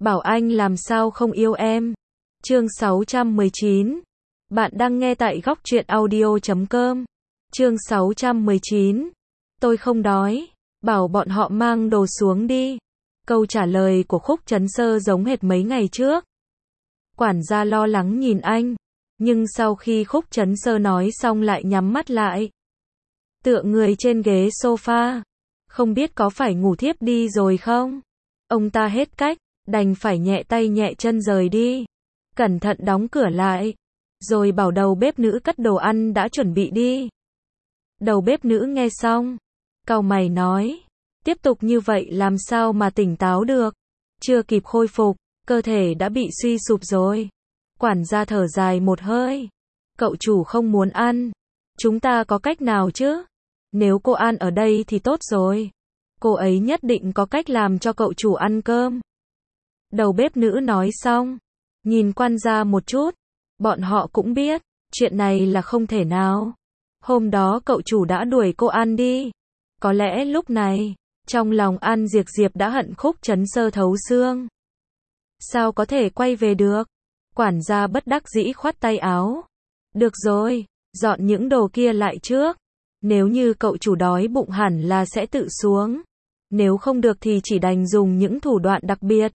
bảo anh làm sao không yêu em. Chương 619. Bạn đang nghe tại góc truyện audio.com. Chương 619. Tôi không đói, bảo bọn họ mang đồ xuống đi. Câu trả lời của Khúc Trấn Sơ giống hệt mấy ngày trước. Quản gia lo lắng nhìn anh, nhưng sau khi Khúc Trấn Sơ nói xong lại nhắm mắt lại. Tựa người trên ghế sofa, không biết có phải ngủ thiếp đi rồi không? Ông ta hết cách, đành phải nhẹ tay nhẹ chân rời đi. Cẩn thận đóng cửa lại, rồi bảo đầu bếp nữ cất đồ ăn đã chuẩn bị đi. Đầu bếp nữ nghe xong, cau mày nói, tiếp tục như vậy làm sao mà tỉnh táo được, chưa kịp khôi phục, cơ thể đã bị suy sụp rồi. Quản gia thở dài một hơi, cậu chủ không muốn ăn, chúng ta có cách nào chứ? Nếu cô An ở đây thì tốt rồi, cô ấy nhất định có cách làm cho cậu chủ ăn cơm. Đầu bếp nữ nói xong, nhìn quan gia một chút, bọn họ cũng biết, chuyện này là không thể nào. Hôm đó cậu chủ đã đuổi cô An đi. Có lẽ lúc này, trong lòng An Diệp Diệp đã hận Khúc Trấn Sơ thấu xương. Sao có thể quay về được? Quản gia bất đắc dĩ khoát tay áo. Được rồi, dọn những đồ kia lại trước. Nếu như cậu chủ đói bụng hẳn là sẽ tự xuống. Nếu không được thì chỉ đành dùng những thủ đoạn đặc biệt.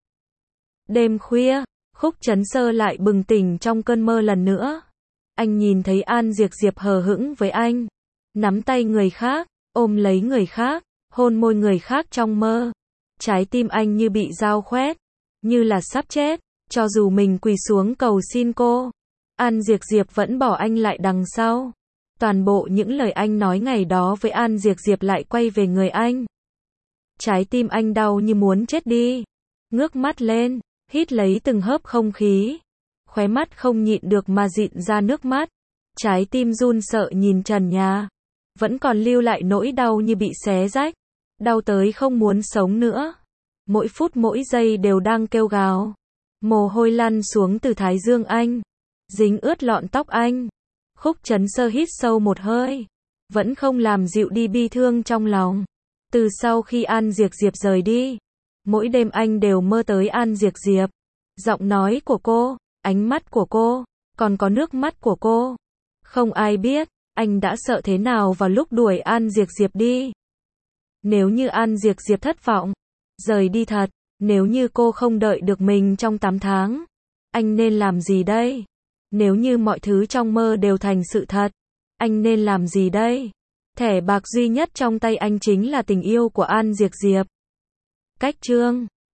Đêm khuya, Khúc Trấn Sơ lại bừng tỉnh trong cơn mơ lần nữa. Anh nhìn thấy An Diệp Diệp hờ hững với anh, nắm tay người khác, ôm lấy người khác, hôn môi người khác trong mơ. Trái tim anh như bị dao khoét, như là sắp chết, cho dù mình quỳ xuống cầu xin cô. An Diệp Diệp vẫn bỏ anh lại đằng sau. Toàn bộ những lời anh nói ngày đó với An Diệp Diệp lại quay về người anh. Trái tim anh đau như muốn chết đi. Ngước mắt lên, hít lấy từng hớp không khí. Khóe mắt không nhịn được mà dịn ra nước mắt. Trái tim run sợ nhìn trần nhà. Vẫn còn lưu lại nỗi đau như bị xé rách. Đau tới không muốn sống nữa. Mỗi phút mỗi giây đều đang kêu gào. Mồ hôi lăn xuống từ thái dương anh, dính ướt lọn tóc anh. Khúc Trấn Sơ hít sâu một hơi, vẫn không làm dịu đi bi thương trong lòng. Từ sau khi An Diệp Diệp rời đi, mỗi đêm anh đều mơ tới An Diệp Diệp. Giọng nói của cô, ánh mắt của cô, còn có nước mắt của cô. Không ai biết, anh đã sợ thế nào vào lúc đuổi An Diệp Diệp đi. Nếu như An Diệp Diệp thất vọng, rời đi thật, nếu như cô không đợi được mình trong 8 tháng, anh nên làm gì đây? Nếu như mọi thứ trong mơ đều thành sự thật, anh nên làm gì đây? Thẻ bạc duy nhất trong tay anh chính là tình yêu của An Diệp Diệp. Cách chương